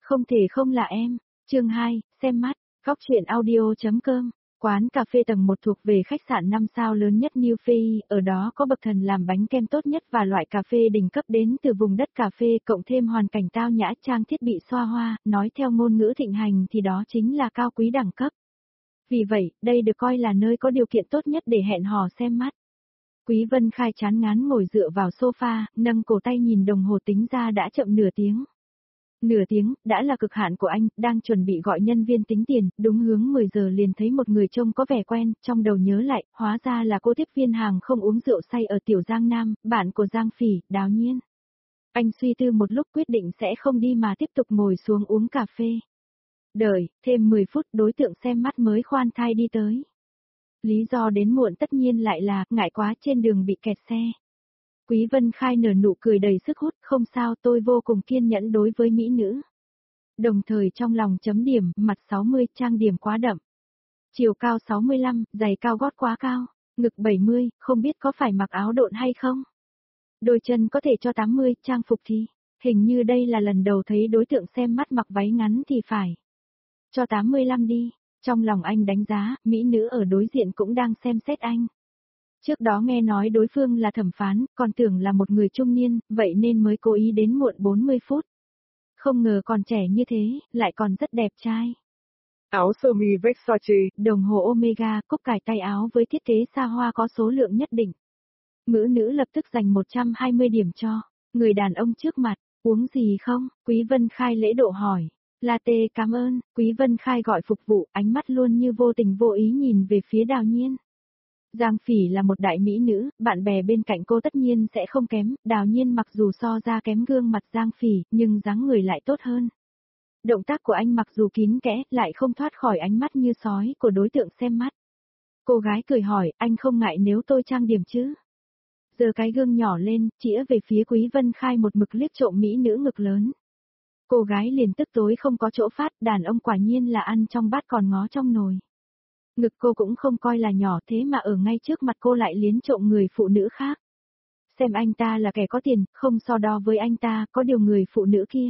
Không thể không là em. Chương 2, xem mắt, góc truyện audio.com. Quán cà phê tầng 1 thuộc về khách sạn 5 sao lớn nhất New Phi, ở đó có bậc thần làm bánh kem tốt nhất và loại cà phê đỉnh cấp đến từ vùng đất cà phê, cộng thêm hoàn cảnh tao nhã, trang thiết bị xoa hoa, nói theo ngôn ngữ thịnh hành thì đó chính là cao quý đẳng cấp. Vì vậy, đây được coi là nơi có điều kiện tốt nhất để hẹn hò xem mắt. Quý Vân Khai chán ngán ngồi dựa vào sofa, nâng cổ tay nhìn đồng hồ tính ra đã chậm nửa tiếng. Nửa tiếng, đã là cực hạn của anh, đang chuẩn bị gọi nhân viên tính tiền, đúng hướng 10 giờ liền thấy một người trông có vẻ quen, trong đầu nhớ lại, hóa ra là cô tiếp viên hàng không uống rượu say ở Tiểu Giang Nam, bạn của Giang Phỉ, Đào Nhiên. Anh suy tư một lúc quyết định sẽ không đi mà tiếp tục ngồi xuống uống cà phê. Đợi, thêm 10 phút đối tượng xem mắt mới khoan thai đi tới. Lý do đến muộn tất nhiên lại là, ngại quá trên đường bị kẹt xe. Quý Vân Khai nở nụ cười đầy sức hút, không sao, tôi vô cùng kiên nhẫn đối với mỹ nữ. Đồng thời trong lòng chấm điểm, mặt 60, trang điểm quá đậm. Chiều cao 65, giày cao gót quá cao, ngực 70, không biết có phải mặc áo độn hay không. Đôi chân có thể cho 80, trang phục thì, hình như đây là lần đầu thấy đối tượng xem mắt mặc váy ngắn thì phải. Cho 85 đi, trong lòng anh đánh giá, mỹ nữ ở đối diện cũng đang xem xét anh. Trước đó nghe nói đối phương là thẩm phán, còn tưởng là một người trung niên, vậy nên mới cố ý đến muộn 40 phút. Không ngờ còn trẻ như thế, lại còn rất đẹp trai. Áo sơ mi Versace, Đồng hồ Omega, cúc cài tay áo với thiết kế xa hoa có số lượng nhất định. Ngữ nữ lập tức dành 120 điểm cho người đàn ông trước mặt. Uống gì không? Quý Vân Khai lễ độ hỏi. Latte cảm ơn. Quý Vân Khai gọi phục vụ, ánh mắt luôn như vô tình vô ý nhìn về phía Đào Nhiên. Giang Phỉ là một đại mỹ nữ, bạn bè bên cạnh cô tất nhiên sẽ không kém, Đào Nhiên mặc dù so ra kém gương mặt Giang Phỉ, nhưng dáng người lại tốt hơn. Động tác của anh mặc dù kín kẽ, lại không thoát khỏi ánh mắt như sói của đối tượng xem mắt. Cô gái cười hỏi, anh không ngại nếu tôi trang điểm chứ? Giơ cái gương nhỏ lên, chĩa về phía Quý Vân Khai một mực liếc trộm mỹ nữ ngực lớn. Cô gái liền tức tối không có chỗ phát, đàn ông quả nhiên là ăn trong bát còn ngó trong nồi. Ngực cô cũng không coi là nhỏ thế mà ở ngay trước mặt cô lại liến trộm người phụ nữ khác. Xem anh ta là kẻ có tiền, không so đo với anh ta, có điều người phụ nữ kia.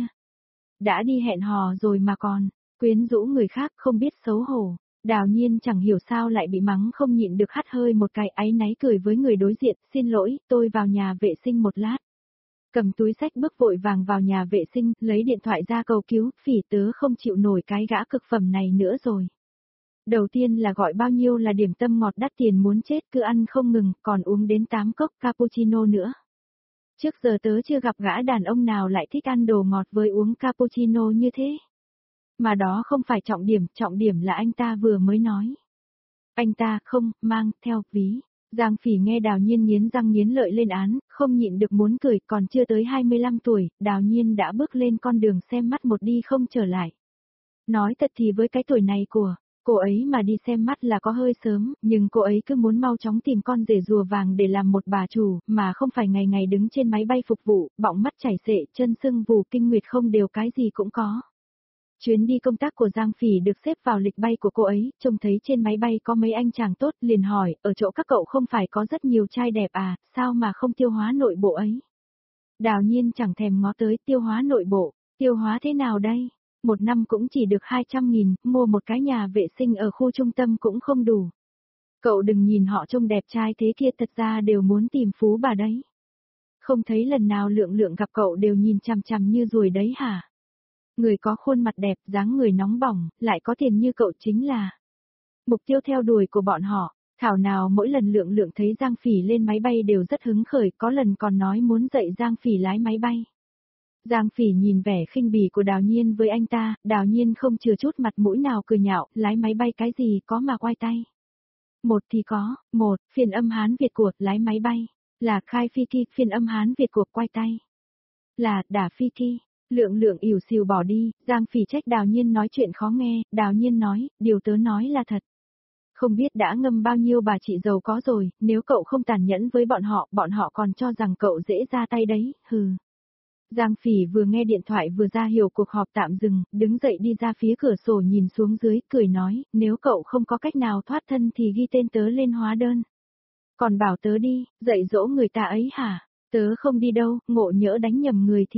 Đã đi hẹn hò rồi mà còn, quyến rũ người khác không biết xấu hổ. Đào Nhiên chẳng hiểu sao lại bị mắng không nhịn được hắt hơi một cái áy náy cười với người đối diện, xin lỗi, tôi vào nhà vệ sinh một lát. Cầm túi sách bước vội vàng vào nhà vệ sinh, lấy điện thoại ra cầu cứu, Phỉ tớ không chịu nổi cái gã cực phẩm này nữa rồi. Đầu tiên là gọi bao nhiêu là điểm tâm ngọt đắt tiền muốn chết cứ ăn không ngừng, còn uống đến 8 cốc cappuccino nữa. Trước giờ tớ chưa gặp gã đàn ông nào lại thích ăn đồ ngọt với uống cappuccino như thế. Mà đó không phải trọng điểm là anh ta vừa mới nói. Anh ta không, mang, theo, ví. Giang Phỉ nghe Đào Nhiên nghiến răng nghiến lợi lên án, không nhịn được muốn cười, còn chưa tới 25 tuổi, Đào Nhiên đã bước lên con đường xem mắt một đi không trở lại. Nói thật thì với cái tuổi này của cô ấy mà đi xem mắt là có hơi sớm, nhưng cô ấy cứ muốn mau chóng tìm con rể rùa vàng để làm một bà chủ, mà không phải ngày ngày đứng trên máy bay phục vụ, bọng mắt chảy xệ, chân sưng vù kinh nguyệt không đều cái gì cũng có. Chuyến đi công tác của Giang Phỉ được xếp vào lịch bay của cô ấy, trông thấy trên máy bay có mấy anh chàng tốt, liền hỏi, ở chỗ các cậu không phải có rất nhiều trai đẹp à, sao mà không tiêu hóa nội bộ ấy? Đào Nhiên chẳng thèm ngó tới tiêu hóa nội bộ, tiêu hóa thế nào đây? Một năm cũng chỉ được 200.000, mua một cái nhà vệ sinh ở khu trung tâm cũng không đủ. Cậu đừng nhìn họ trông đẹp trai thế kia, thật ra đều muốn tìm phú bà đấy. Không thấy lần nào lượng gặp cậu đều nhìn chằm chằm như ruồi đấy hả? Người có khuôn mặt đẹp, dáng người nóng bỏng, lại có tiền như cậu chính là mục tiêu theo đuổi của bọn họ. Thảo nào mỗi lần lượng thấy Giang Phỉ lên máy bay đều rất hứng khởi, có lần còn nói muốn dạy Giang Phỉ lái máy bay. Giang Phỉ nhìn vẻ khinh bỉ của Đào Nhiên với anh ta, Đào Nhiên không chừa chút mặt mũi nào cười nhạo, lái máy bay cái gì có mà quay tay. Một thì có, phiên âm Hán Việt của, lái máy bay, là khai phi kỳ, phiên âm Hán Việt của quay tay. Là, đả phi kỳ, lượng ỉu xìu bỏ đi, Giang Phỉ trách Đào Nhiên nói chuyện khó nghe, Đào Nhiên nói, điều tớ nói là thật. Không biết đã ngâm bao nhiêu bà chị giàu có rồi, nếu cậu không tàn nhẫn với bọn họ còn cho rằng cậu dễ ra tay đấy, hừ. Giang Phỉ vừa nghe điện thoại vừa ra hiệu cuộc họp tạm dừng, đứng dậy đi ra phía cửa sổ nhìn xuống dưới, cười nói, nếu cậu không có cách nào thoát thân thì ghi tên tớ lên hóa đơn. Còn bảo tớ đi, dạy dỗ người ta ấy hả? Tớ không đi đâu, ngộ nhỡ đánh nhầm người thì.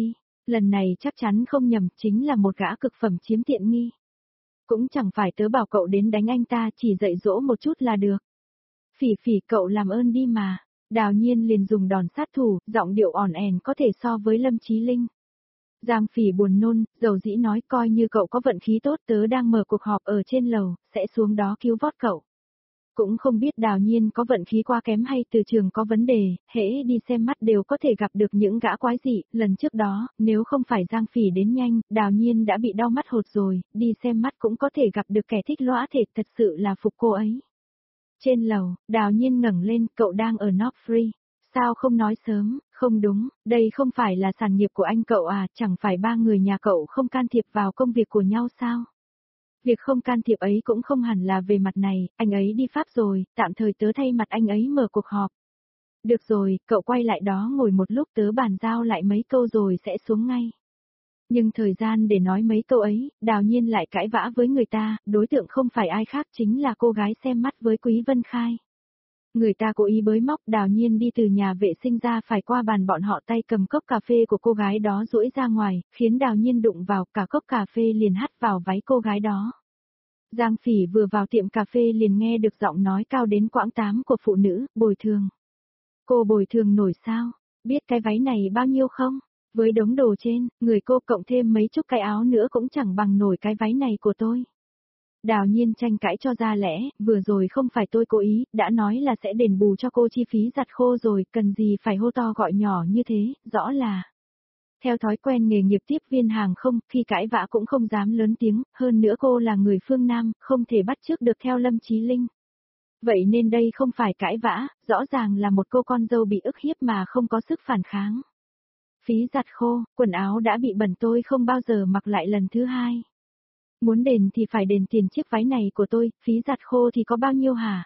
Lần này chắc chắn không nhầm, chính là một gã cực phẩm chiếm tiện nghi. Cũng chẳng phải tớ bảo cậu đến đánh anh ta, chỉ dạy dỗ một chút là được. Phỉ phỉ cậu làm ơn đi mà. Đào Nhiên liền dùng đòn sát thủ, giọng điệu ỏn ẻn có thể so với Lâm Chí Linh. Giang Phỉ buồn nôn, dầu dĩ nói coi như cậu có vận khí tốt, tớ đang mở cuộc họp ở trên lầu, sẽ xuống đó cứu vót cậu. Cũng không biết Đào Nhiên có vận khí quá kém hay từ trường có vấn đề, hễ đi xem mắt đều có thể gặp được những gã quái dị, lần trước đó, nếu không phải Giang Phỉ đến nhanh, Đào Nhiên đã bị đau mắt hột rồi, đi xem mắt cũng có thể gặp được kẻ thích lõa thể, thật sự là phục cô ấy. Trên lầu, Đào Nhiên ngẩng lên, cậu đang ở North Free. Sao không nói sớm, không đúng, đây không phải là sản nghiệp của anh cậu à, chẳng phải ba người nhà cậu không can thiệp vào công việc của nhau sao? Việc không can thiệp ấy cũng không hẳn là về mặt này, anh ấy đi Pháp rồi, tạm thời tớ thay mặt anh ấy mở cuộc họp. Được rồi, cậu quay lại đó ngồi một lúc, tớ bàn giao lại mấy câu rồi sẽ xuống ngay. Nhưng thời gian để nói mấy câu ấy, Đào Nhiên lại cãi vã với người ta, đối tượng không phải ai khác chính là cô gái xem mắt với Quý Vân Khai. Người ta cố ý bới móc, Đào Nhiên đi từ nhà vệ sinh ra phải qua bàn bọn họ, tay cầm cốc cà phê của cô gái đó duỗi ra ngoài, khiến Đào Nhiên đụng vào, cả cốc cà phê liền hắt vào váy cô gái đó. Giang Phỉ vừa vào tiệm cà phê liền nghe được giọng nói cao đến quãng 8 của phụ nữ, bồi thường. Cô bồi thường nổi sao? Biết cái váy này bao nhiêu không? Với đống đồ trên, người cô cộng thêm mấy chút cái áo nữa cũng chẳng bằng nổi cái váy này của tôi. Đào Nhiên tranh cãi cho ra lẽ, vừa rồi không phải tôi cố ý, đã nói là sẽ đền bù cho cô chi phí giặt khô rồi, cần gì phải hô to gọi nhỏ như thế, rõ là. Theo thói quen nghề nghiệp tiếp viên hàng không, khi cãi vã cũng không dám lớn tiếng, hơn nữa cô là người phương Nam, không thể bắt chước được theo Lâm Chí Linh. Vậy nên đây không phải cãi vã, rõ ràng là một cô con dâu bị ức hiếp mà không có sức phản kháng. Phí giặt khô, quần áo đã bị bẩn tôi không bao giờ mặc lại lần thứ hai. Muốn đền thì phải đền tiền chiếc váy này của tôi, phí giặt khô thì có bao nhiêu hả?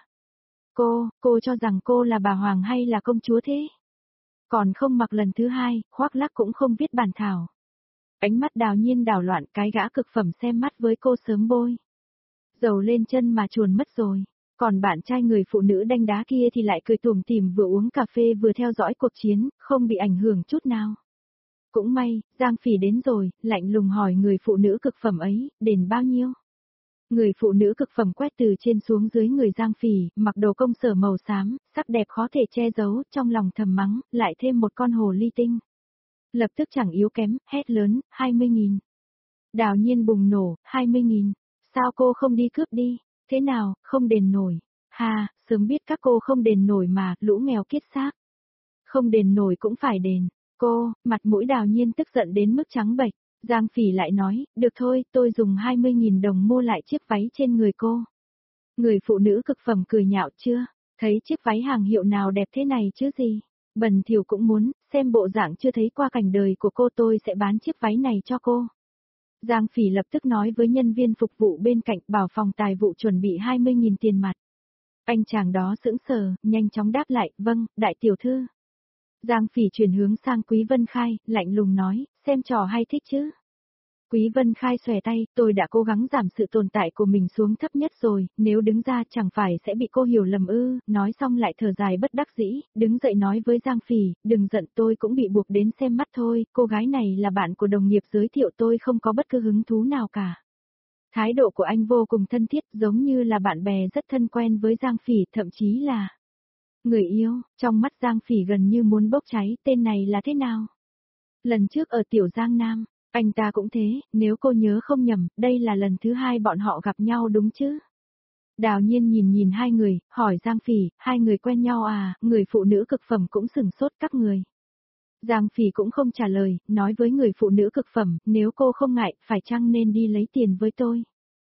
Cô cho rằng cô là bà Hoàng hay là công chúa thế? Còn không mặc lần thứ hai, khoác lác cũng không viết bản thảo. Ánh mắt Đào Nhiên đảo loạn, cái gã cực phẩm xem mắt với cô sớm bôi. Dầu lên chân mà chuồn mất rồi. Còn bạn trai người phụ nữ đanh đá kia thì lại cười tủm tỉm vừa uống cà phê vừa theo dõi cuộc chiến, không bị ảnh hưởng chút nào. Cũng may, Giang Phỉ đến rồi, lạnh lùng hỏi người phụ nữ cực phẩm ấy, đền bao nhiêu? Người phụ nữ cực phẩm quét từ trên xuống dưới người Giang Phỉ, mặc đồ công sở màu xám, sắc đẹp khó thể che giấu, trong lòng thầm mắng, lại thêm một con hồ ly tinh. Lập tức chẳng yếu kém, hét lớn, 20.000. Đào Nhiên bùng nổ, 20.000. Sao cô không đi cướp đi? Thế nào, không đền nổi? Hà, sớm biết các cô không đền nổi mà, lũ nghèo kiết xác. Không đền nổi cũng phải đền. Cô, mặt mũi Đào Nhiên tức giận đến mức trắng bệch. Giang Phỉ lại nói, được thôi, tôi dùng 20.000 đồng mua lại chiếc váy trên người cô. Người phụ nữ cực phẩm cười nhạo, chưa? Thấy chiếc váy hàng hiệu nào đẹp thế này chứ gì? Bần thiểu cũng muốn, xem bộ dạng chưa thấy qua cảnh đời của cô, tôi sẽ bán chiếc váy này cho cô. Giang Phỉ lập tức nói với nhân viên phục vụ bên cạnh, bảo phòng tài vụ chuẩn bị 20.000 tiền mặt. Anh chàng đó sững sờ, nhanh chóng đáp lại, vâng, đại tiểu thư. Giang Phỉ chuyển hướng sang Quý Vân Khai, lạnh lùng nói, xem trò hay thích chứ. Quý Vân Khai xòe tay, tôi đã cố gắng giảm sự tồn tại của mình xuống thấp nhất rồi, nếu đứng ra chẳng phải sẽ bị cô hiểu lầm ư, nói xong lại thở dài bất đắc dĩ, đứng dậy nói với Giang Phỉ, đừng giận, tôi cũng bị buộc đến xem mắt thôi, cô gái này là bạn của đồng nghiệp giới thiệu, tôi không có bất cứ hứng thú nào cả. Thái độ của anh vô cùng thân thiết, giống như là bạn bè rất thân quen với Giang Phỉ, thậm chí là người yêu. Trong mắt Giang Phỉ gần như muốn bốc cháy, tên này là thế nào? Lần trước ở Tiểu Giang Nam, anh ta cũng thế, nếu cô nhớ không nhầm, đây là lần thứ hai bọn họ gặp nhau đúng chứ? Đào Nhiên nhìn hai người, hỏi Giang Phỉ, hai người quen nhau à, người phụ nữ cực phẩm cũng sửng sốt các người. Giang Phỉ cũng không trả lời, nói với người phụ nữ cực phẩm, nếu cô không ngại, phải chăng nên đi lấy tiền với tôi?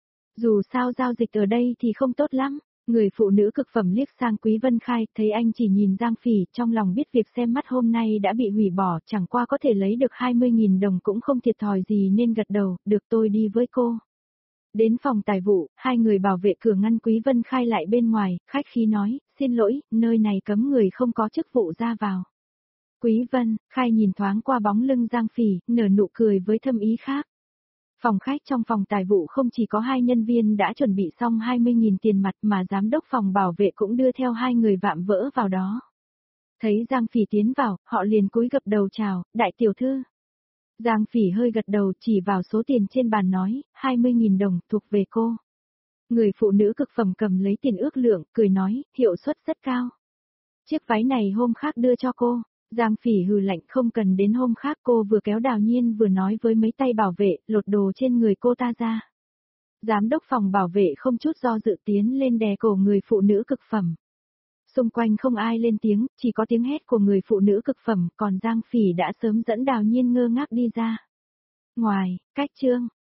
Dù sao giao dịch ở đây thì không tốt lắm. Người phụ nữ cực phẩm liếc sang Quý Vân Khai, thấy anh chỉ nhìn Giang Phỉ, trong lòng biết việc xem mắt hôm nay đã bị hủy bỏ, chẳng qua có thể lấy được 20.000 đồng cũng không thiệt thòi gì nên gật đầu, được tôi đi với cô. Đến phòng tài vụ, hai người bảo vệ cửa ngăn Quý Vân Khai lại bên ngoài, khách khí nói, xin lỗi, nơi này cấm người không có chức vụ ra vào. Quý Vân Khai nhìn thoáng qua bóng lưng Giang Phỉ, nở nụ cười với thâm ý khác. Phòng khách trong phòng tài vụ không chỉ có hai nhân viên đã chuẩn bị xong 20.000 tiền mặt mà giám đốc phòng bảo vệ cũng đưa theo hai người vạm vỡ vào đó. Thấy Giang Phỉ tiến vào, họ liền cúi gập đầu chào, đại tiểu thư. Giang Phỉ hơi gật đầu chỉ vào số tiền trên bàn nói, 20.000 đồng thuộc về cô. Người phụ nữ cực phẩm cầm lấy tiền ước lượng, cười nói, hiệu suất rất cao. Chiếc váy này hôm khác đưa cho cô. Giang Phỉ hừ lạnh, không cần đến hôm khác. Cô vừa kéo Đào Nhiên vừa nói với mấy tay bảo vệ, lột đồ trên người cô ta ra. Giám đốc phòng bảo vệ không chút do dự tiến lên đè cổ người phụ nữ cực phẩm. Xung quanh không ai lên tiếng, chỉ có tiếng hét của người phụ nữ cực phẩm, còn Giang Phỉ đã sớm dẫn Đào Nhiên ngơ ngác đi ra. Ngoài, cách Trương,